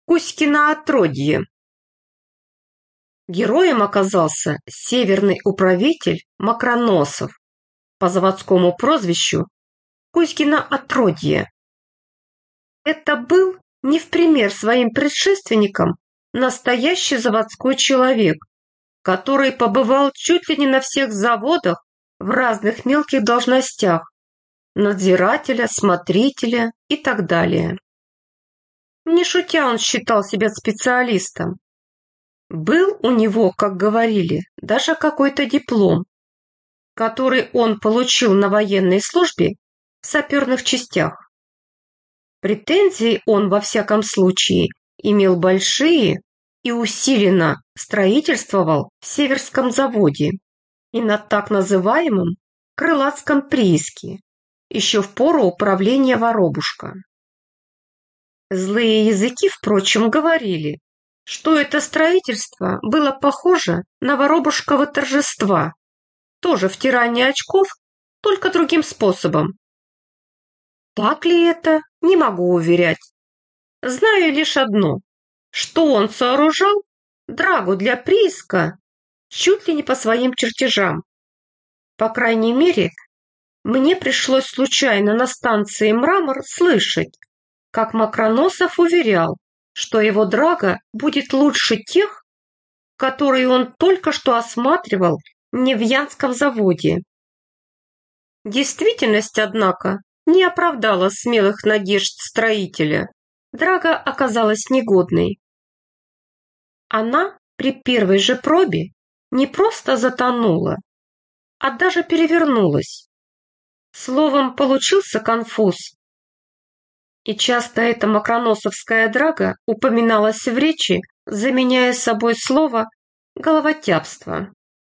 Кузькино отродье. Героем оказался северный управитель Макроносов по заводскому прозвищу Кузькино отродье. Это был не в пример своим предшественникам настоящий заводской человек, который побывал чуть ли не на всех заводах в разных мелких должностях – надзирателя, смотрителя и так далее. Не шутя, он считал себя специалистом. Был у него, как говорили, даже какой-то диплом, который он получил на военной службе в саперных частях. Претензии он, во всяком случае, имел большие и усиленно строительствовал в Северском заводе и на так называемом Крылатском прииске, еще в пору управления Воробушка. Злые языки, впрочем, говорили, что это строительство было похоже на Воробушково торжества, тоже втирание очков, только другим способом. Так ли это, не могу уверять. Знаю лишь одно, что он сооружал драгу для прииска чуть ли не по своим чертежам. По крайней мере, мне пришлось случайно на станции «Мрамор» слышать, как Макроносов уверял, что его драга будет лучше тех, которые он только что осматривал в Невьянском заводе. Действительность, однако, не оправдала смелых надежд строителя. Драга оказалась негодной. Она при первой же пробе не просто затонула, а даже перевернулась. Словом, получился конфуз. И часто эта макроносовская драга упоминалась в речи, заменяя собой слово «головотяпство».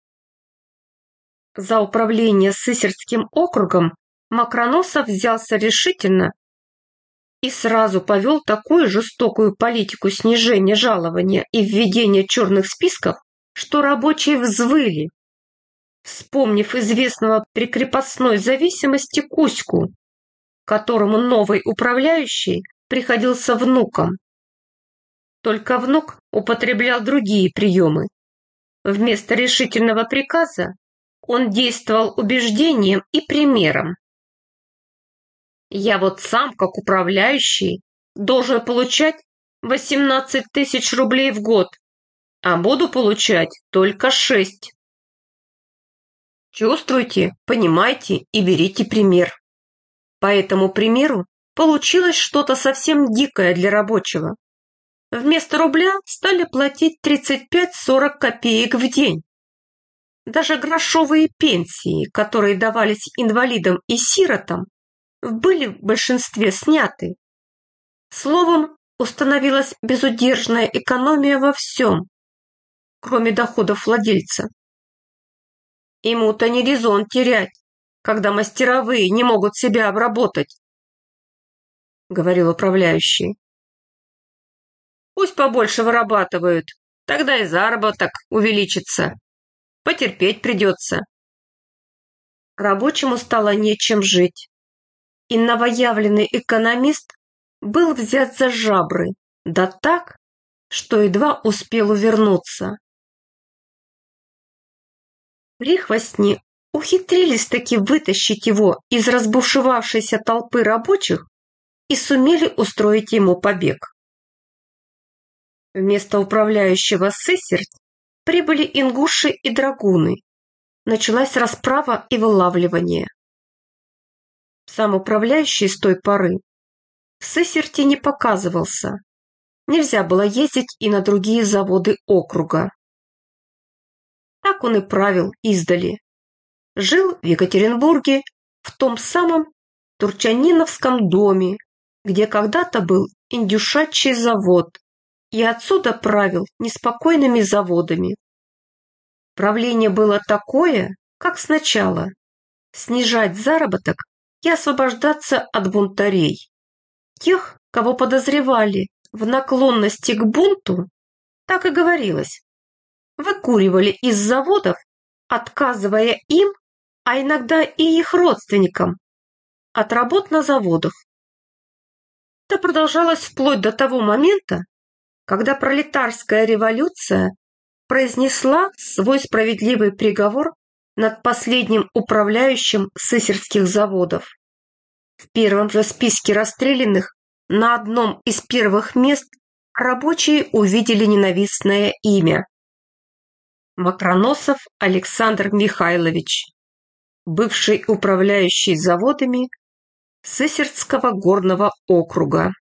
За управление Сысертским округом Макроносов взялся решительно и сразу повел такую жестокую политику снижения жалования и введения черных списков, что рабочие взвыли, вспомнив известного при крепостной зависимости Кузьку, которому новый управляющий приходился внуком. Только внук употреблял другие приемы. Вместо решительного приказа он действовал убеждением и примером. Я вот сам, как управляющий, должен получать 18 тысяч рублей в год, а буду получать только 6. Чувствуйте, понимайте и берите пример. По этому примеру получилось что-то совсем дикое для рабочего. Вместо рубля стали платить 35-40 копеек в день. Даже грошовые пенсии, которые давались инвалидам и сиротам, были в большинстве сняты. Словом, установилась безудержная экономия во всем, кроме доходов владельца. Ему-то не резон терять, когда мастеровые не могут себя обработать, говорил управляющий. Пусть побольше вырабатывают, тогда и заработок увеличится. Потерпеть придется. Рабочему стало нечем жить, и новоявленный экономист был взят за жабры, да так, что едва успел увернуться. Прихвостни ухитрились таки вытащить его из разбушевавшейся толпы рабочих и сумели устроить ему побег. Вместо управляющего Сысерть прибыли ингуши и драгуны. Началась расправа и вылавливание. Сам управляющий с той поры в Сысерти не показывался. Нельзя было ездить и на другие заводы округа. Так он и правил издали. Жил в Екатеринбурге в том самом Турчаниновском доме, где когда-то был индюшачий завод, и отсюда правил неспокойными заводами. Правление было такое, как сначала: снижать заработок и освобождаться от бунтарей. Тех, кого подозревали в наклонности к бунту, так и говорилось, выкуривали из заводов, отказывая им, а иногда и их родственникам, от работ на заводах. Это продолжалось вплоть до того момента, когда пролетарская революция произнесла свой справедливый приговор над последним управляющим сысерских заводов. В первом же списке расстрелянных на одном из первых мест рабочие увидели ненавистное имя. Макроносов Александр Михайлович, бывший управляющий заводами Сысертского горного округа.